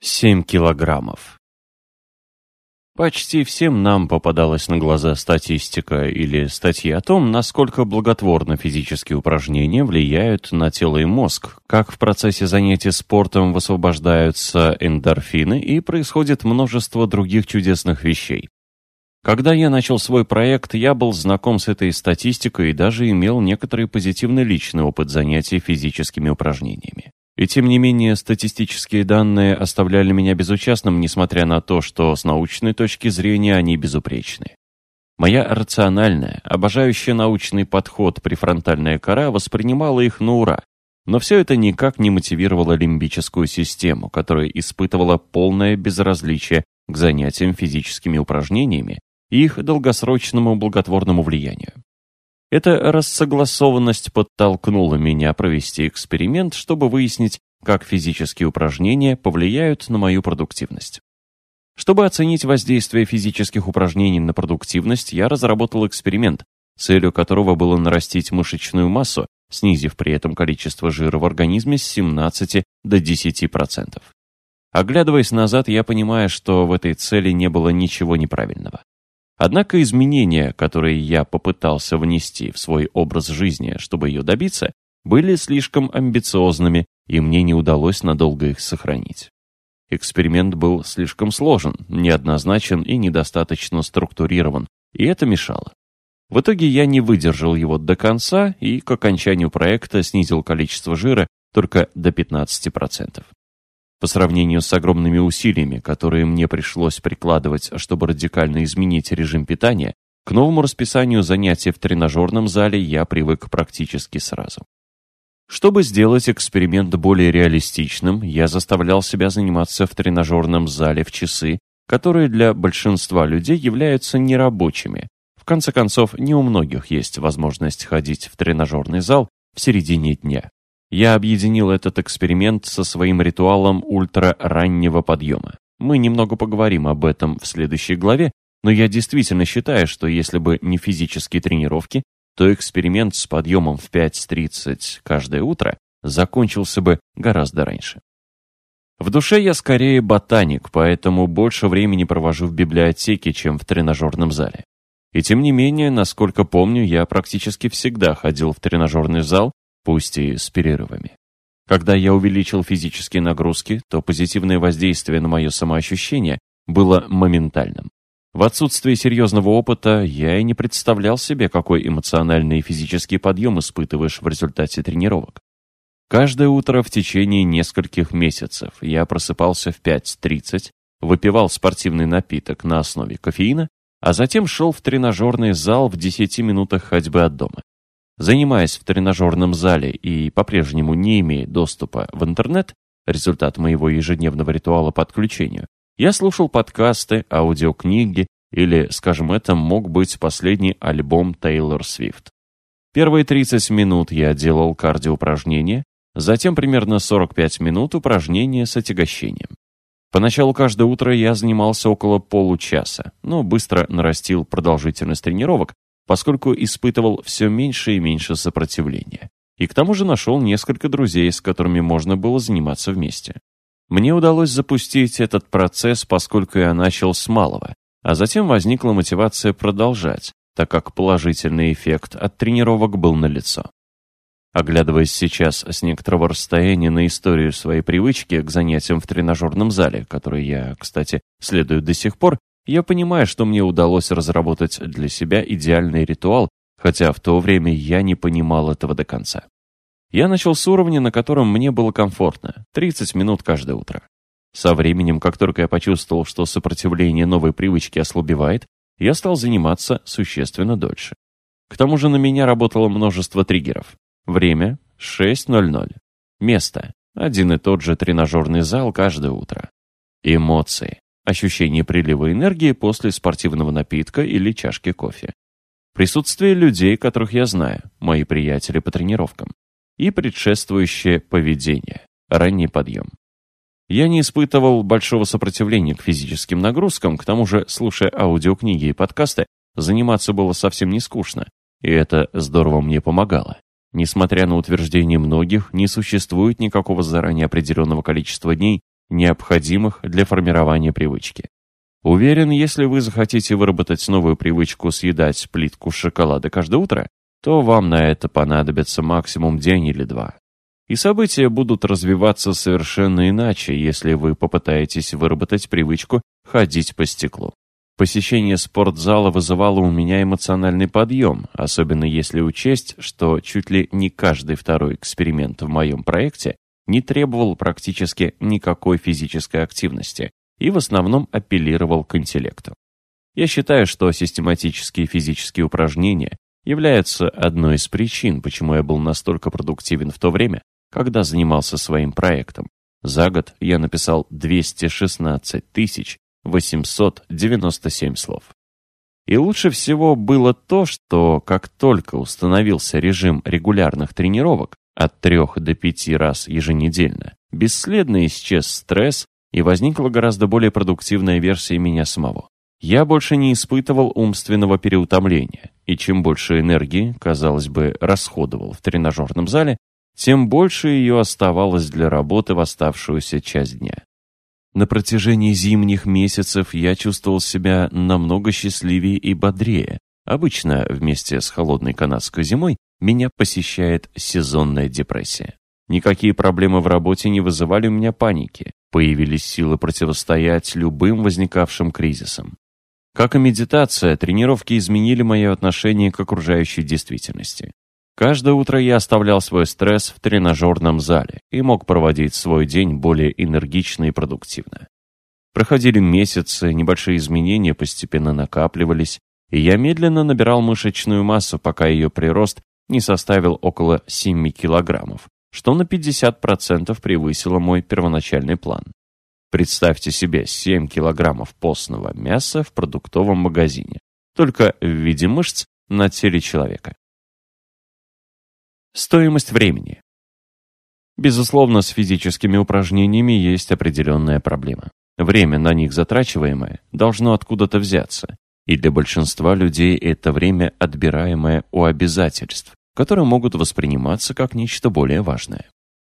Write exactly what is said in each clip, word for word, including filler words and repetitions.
семь килограммов. Почти всем нам попадалась на глаза статистика или статьи о том, насколько благотворно физические упражнения влияют на тело и мозг, как в процессе занятий спортом высвобождаются эндорфины и происходит множество других чудесных вещей. Когда я начал свой проект, я был знаком с этой статистикой и даже имел некоторый позитивный личный опыт занятий физическими упражнениями. И тем не менее, статистические данные оставляли меня безучастным, несмотря на то, что с научной точки зрения они безупречны. Моя рациональная, обожающая научный подход префронтальная кора воспринимала их на ура, но все это никак не мотивировало лимбическую систему, которая испытывала полное безразличие к занятиям физическими упражнениями и их долгосрочному благотворному влиянию. Эта рассогласованность подтолкнула меня провести эксперимент, чтобы выяснить, как физические упражнения повлияют на мою продуктивность. Чтобы оценить воздействие физических упражнений на продуктивность, я разработал эксперимент, целью которого было нарастить мышечную массу, снизив при этом количество жира в организме с семнадцати до десяти процентов. Оглядываясь назад, я понимаю, что в этой цели не было ничего неправильного. Однако изменения, которые я попытался внести в свой образ жизни, чтобы ее добиться, были слишком амбициозными, и мне не удалось надолго их сохранить. Эксперимент был слишком сложен, неоднозначен и недостаточно структурирован, и это мешало. В итоге я не выдержал его до конца и к окончанию проекта снизил количество жира только до пятнадцати процентов. По сравнению с огромными усилиями, которые мне пришлось прикладывать, чтобы радикально изменить режим питания, к новому расписанию занятий в тренажерном зале я привык практически сразу. Чтобы сделать эксперимент более реалистичным, я заставлял себя заниматься в тренажерном зале в часы, которые для большинства людей являются нерабочими. В конце концов, не у многих есть возможность ходить в тренажерный зал в середине дня. Я объединил этот эксперимент со своим ритуалом ультрараннего подъема. Мы немного поговорим об этом в следующей главе, но я действительно считаю, что если бы не физические тренировки, то эксперимент с подъемом в пять тридцать каждое утро закончился бы гораздо раньше. В душе я скорее ботаник, поэтому больше времени провожу в библиотеке, чем в тренажерном зале. И тем не менее, насколько помню, я практически всегда ходил в тренажерный зал, пусть и с перерывами. Когда я увеличил физические нагрузки, то позитивное воздействие на мое самоощущение было моментальным. В отсутствии серьезного опыта я и не представлял себе, какой эмоциональный и физический подъем испытываешь в результате тренировок. Каждое утро в течение нескольких месяцев я просыпался в пять тридцать, выпивал спортивный напиток на основе кофеина, а затем шел в тренажерный зал в десяти минутах ходьбы от дома. Занимаясь в тренажерном зале и по-прежнему не имея доступа в интернет, результат моего ежедневного ритуала по отключению, я слушал подкасты, аудиокниги или, скажем, это мог быть последний альбом Тейлор Свифт. Первые тридцать минут я делал кардиоупражнения, затем примерно сорок пять минут упражнения с отягощением. Поначалу каждое утро я занимался около получаса, но быстро нарастил продолжительность тренировок, поскольку испытывал все меньше и меньше сопротивления. И к тому же нашел несколько друзей, с которыми можно было заниматься вместе. Мне удалось запустить этот процесс, поскольку я начал с малого, а затем возникла мотивация продолжать, так как положительный эффект от тренировок был налицо. Оглядываясь сейчас с некоторого расстояния на историю своей привычки к занятиям в тренажерном зале, которой я, кстати, следую до сих пор, я понимаю, что мне удалось разработать для себя идеальный ритуал, хотя в то время я не понимал этого до конца. Я начал с уровня, на котором мне было комфортно, тридцать минут каждое утро. Со временем, как только я почувствовал, что сопротивление новой привычки ослабевает, я стал заниматься существенно дольше. К тому же на меня работало множество триггеров. Время – шесть ноль ноль. Место – один и тот же тренажерный зал каждое утро. Эмоции. Ощущение прилива энергии после спортивного напитка или чашки кофе. Присутствие людей, которых я знаю, мои приятели по тренировкам. И предшествующее поведение, ранний подъем. Я не испытывал большого сопротивления к физическим нагрузкам, к тому же, слушая аудиокниги и подкасты, заниматься было совсем не скучно, и это здорово мне помогало. Несмотря на утверждение многих, не существует никакого заранее определенного количества дней, необходимых для формирования привычки. Уверен, если вы захотите выработать новую привычку съедать плитку шоколада каждое утро, то вам на это понадобится максимум день или два. И события будут развиваться совершенно иначе, если вы попытаетесь выработать привычку ходить по стеклу. Посещение спортзала вызывало у меня эмоциональный подъем, особенно если учесть, что чуть ли не каждый второй эксперимент в моем проекте не требовал практически никакой физической активности и в основном апеллировал к интеллекту. Я считаю, что систематические физические упражнения являются одной из причин, почему я был настолько продуктивен в то время, когда занимался своим проектом. За год я написал двести шестнадцать тысяч восемьсот девяносто семь слов. И лучше всего было то, что как только установился режим регулярных тренировок от трех до пяти раз еженедельно, бесследно исчез стресс и возникла гораздо более продуктивная версия меня самого. Я больше не испытывал умственного переутомления, и чем больше энергии, казалось бы, расходовал в тренажерном зале, тем больше ее оставалось для работы в оставшуюся часть дня. На протяжении зимних месяцев я чувствовал себя намного счастливее и бодрее. Обычно вместе с холодной канадской зимой меня посещает сезонная депрессия. Никакие проблемы в работе не вызывали у меня паники. Появились силы противостоять любым возникавшим кризисам. Как и медитация, тренировки изменили мое отношение к окружающей действительности. Каждое утро я оставлял свой стресс в тренажерном зале и мог проводить свой день более энергично и продуктивно. Проходили месяцы, небольшие изменения постепенно накапливались, и я медленно набирал мышечную массу, пока ее прирост не составил около семи килограммов, что на пятьдесят процентов превысило мой первоначальный план. Представьте себе семь килограммов постного мяса в продуктовом магазине, только в виде мышц на теле человека. Стоимость времени. Безусловно, с физическими упражнениями есть определенная проблема. Время, на них затрачиваемое, должно откуда-то взяться, и для большинства людей это время, отбираемое у обязательств, которые могут восприниматься как нечто более важное.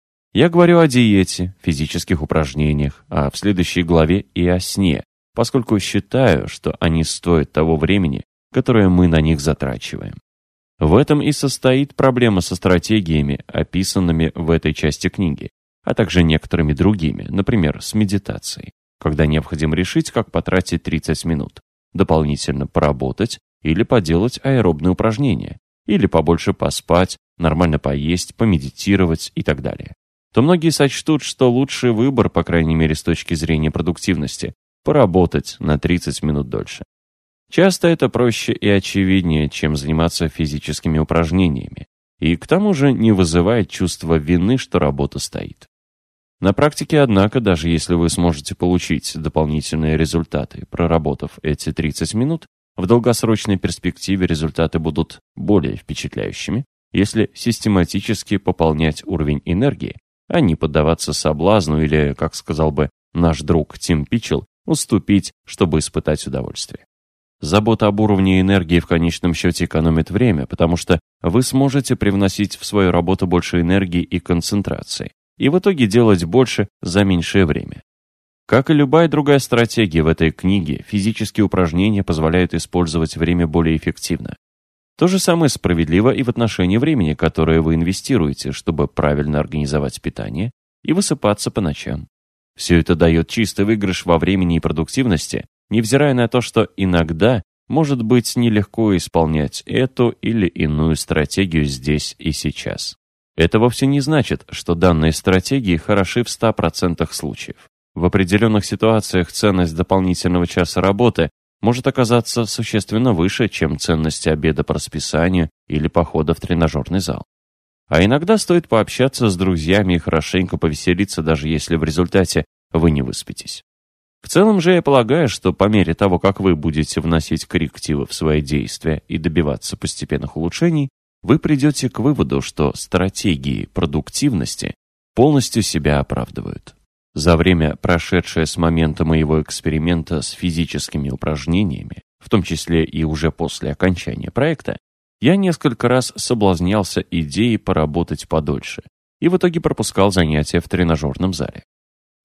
Я говорю о диете, физических упражнениях, а в следующей главе и о сне, поскольку считаю, что они стоят того времени, которое мы на них затрачиваем. В этом и состоит проблема со стратегиями, описанными в этой части книги, а также некоторыми другими, например, с медитацией, когда необходимо решить, как потратить тридцать минут, дополнительно поработать или поделать аэробные упражнения, или побольше поспать, нормально поесть, помедитировать и так далее. То многие сочтут, что лучший выбор, по крайней мере с точки зрения продуктивности, поработать на тридцать минут дольше. Часто это проще и очевиднее, чем заниматься физическими упражнениями, и к тому же не вызывает чувства вины, что работа стоит. На практике, однако, даже если вы сможете получить дополнительные результаты, проработав эти тридцать минут, в долгосрочной перспективе результаты будут более впечатляющими, если систематически пополнять уровень энергии, а не поддаваться соблазну или, как сказал бы наш друг Тим Питчелл, уступить, чтобы испытать удовольствие. Забота об уровне энергии в конечном счете экономит время, потому что вы сможете привносить в свою работу больше энергии и концентрации, и в итоге делать больше за меньшее время. Как и любая другая стратегия в этой книге, физические упражнения позволяют использовать время более эффективно. То же самое справедливо и в отношении времени, которое вы инвестируете, чтобы правильно организовать питание и высыпаться по ночам. Все это дает чистый выигрыш во времени и продуктивности, невзирая на то, что иногда может быть нелегко исполнять эту или иную стратегию здесь и сейчас. Это вовсе не значит, что данные стратегии хороши в ста процентах случаев. В определенных ситуациях ценность дополнительного часа работы может оказаться существенно выше, чем ценность обеда по расписанию или похода в тренажерный зал. А иногда стоит пообщаться с друзьями и хорошенько повеселиться, даже если в результате вы не выспитесь. В целом же я полагаю, что по мере того, как вы будете вносить коррективы в свои действия и добиваться постепенных улучшений, вы придете к выводу, что стратегии продуктивности полностью себя оправдывают. За время, прошедшее с момента моего эксперимента с физическими упражнениями, в том числе и уже после окончания проекта, я несколько раз соблазнялся идеей поработать подольше и в итоге пропускал занятия в тренажерном зале.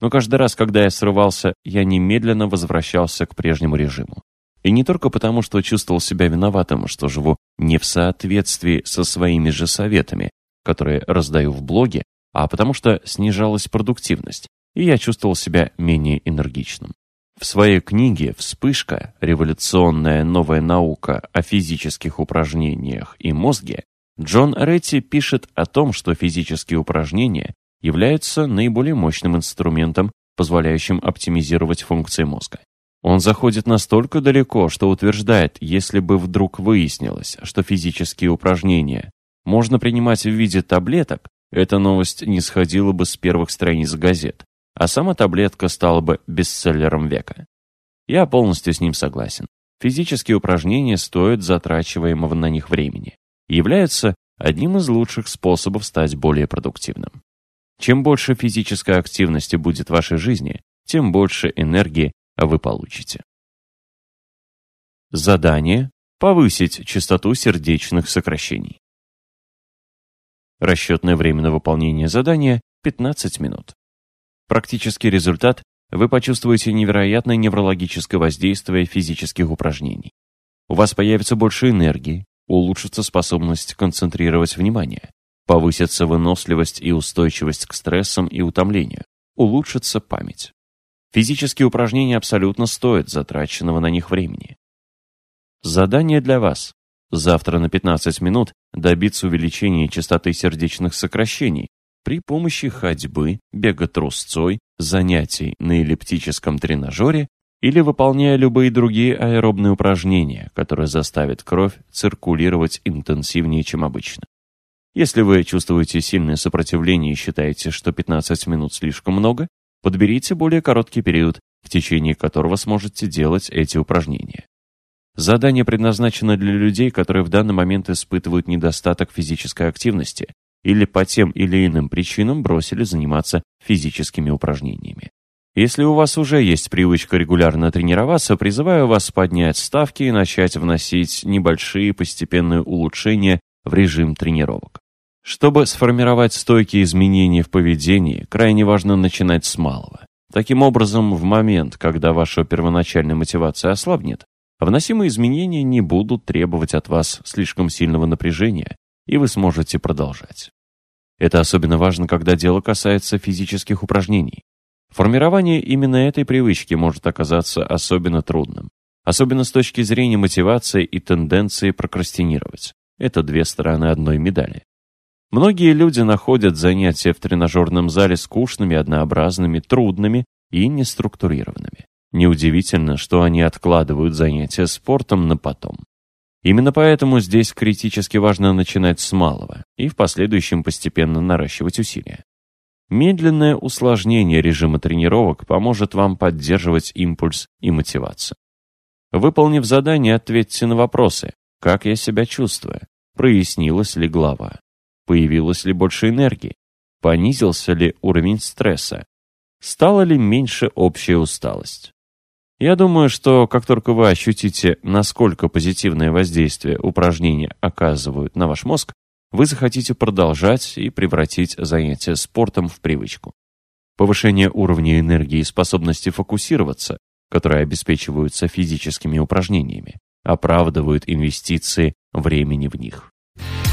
Но каждый раз, когда я срывался, я немедленно возвращался к прежнему режиму. И не только потому, что чувствовал себя виноватым, что живу не в соответствии со своими же советами, которые раздаю в блоге, а потому что снижалась продуктивность, и я чувствовал себя менее энергичным. В своей книге «Вспышка. Революционная новая наука о физических упражнениях и мозге» Джон Ретти пишет о том, что физические упражнения являются наиболее мощным инструментом, позволяющим оптимизировать функции мозга. Он заходит настолько далеко, что утверждает, если бы вдруг выяснилось, что физические упражнения можно принимать в виде таблеток, эта новость не сходила бы с первых страниц газет, а сама таблетка стала бы бестселлером века. Я полностью с ним согласен. Физические упражнения стоят затрачиваемого на них времени и являются одним из лучших способов стать более продуктивным. Чем больше физической активности будет в вашей жизни, тем больше энергии вы получите. Задание – повысить частоту сердечных сокращений. Расчетное время на выполнение задания – пятнадцать минут. Практический результат – вы почувствуете невероятное неврологическое воздействие физических упражнений. У вас появится больше энергии, улучшится способность концентрировать внимание, повысится выносливость и устойчивость к стрессам и утомлению, улучшится память. Физические упражнения абсолютно стоят затраченного на них времени. Задание для вас. Завтра на пятнадцать минут добиться увеличения частоты сердечных сокращений при помощи ходьбы, бега трусцой, занятий на эллиптическом тренажере или выполняя любые другие аэробные упражнения, которые заставят кровь циркулировать интенсивнее, чем обычно. Если вы чувствуете сильное сопротивление и считаете, что пятнадцать минут слишком много, подберите более короткий период, в течение которого сможете делать эти упражнения. Задание предназначено для людей, которые в данный момент испытывают недостаток физической активности или по тем или иным причинам бросили заниматься физическими упражнениями. Если у вас уже есть привычка регулярно тренироваться, призываю вас поднять ставки и начать вносить небольшие постепенные улучшения в режим тренировок. Чтобы сформировать стойкие изменения в поведении, крайне важно начинать с малого. Таким образом, в момент, когда ваша первоначальная мотивация ослабнет, вносимые изменения не будут требовать от вас слишком сильного напряжения, и вы сможете продолжать. Это особенно важно, когда дело касается физических упражнений. Формирование именно этой привычки может оказаться особенно трудным, особенно с точки зрения мотивации и тенденции прокрастинировать. Это две стороны одной медали. Многие люди находят занятия в тренажерном зале скучными, однообразными, трудными и неструктурированными. Неудивительно, что они откладывают занятия спортом на потом. Именно поэтому здесь критически важно начинать с малого и в последующем постепенно наращивать усилия. Медленное усложнение режима тренировок поможет вам поддерживать импульс и мотивацию. Выполнив задание, ответьте на вопросы: как я себя чувствую? Прояснилась ли голова? Появилось ли больше энергии? Понизился ли уровень стресса? Стала ли меньше общая усталость? Я думаю, что как только вы ощутите, насколько позитивное воздействие упражнения оказывают на ваш мозг, вы захотите продолжать и превратить занятие спортом в привычку. Повышение уровня энергии и способности фокусироваться, которые обеспечиваются физическими упражнениями, оправдывают инвестиции времени в них.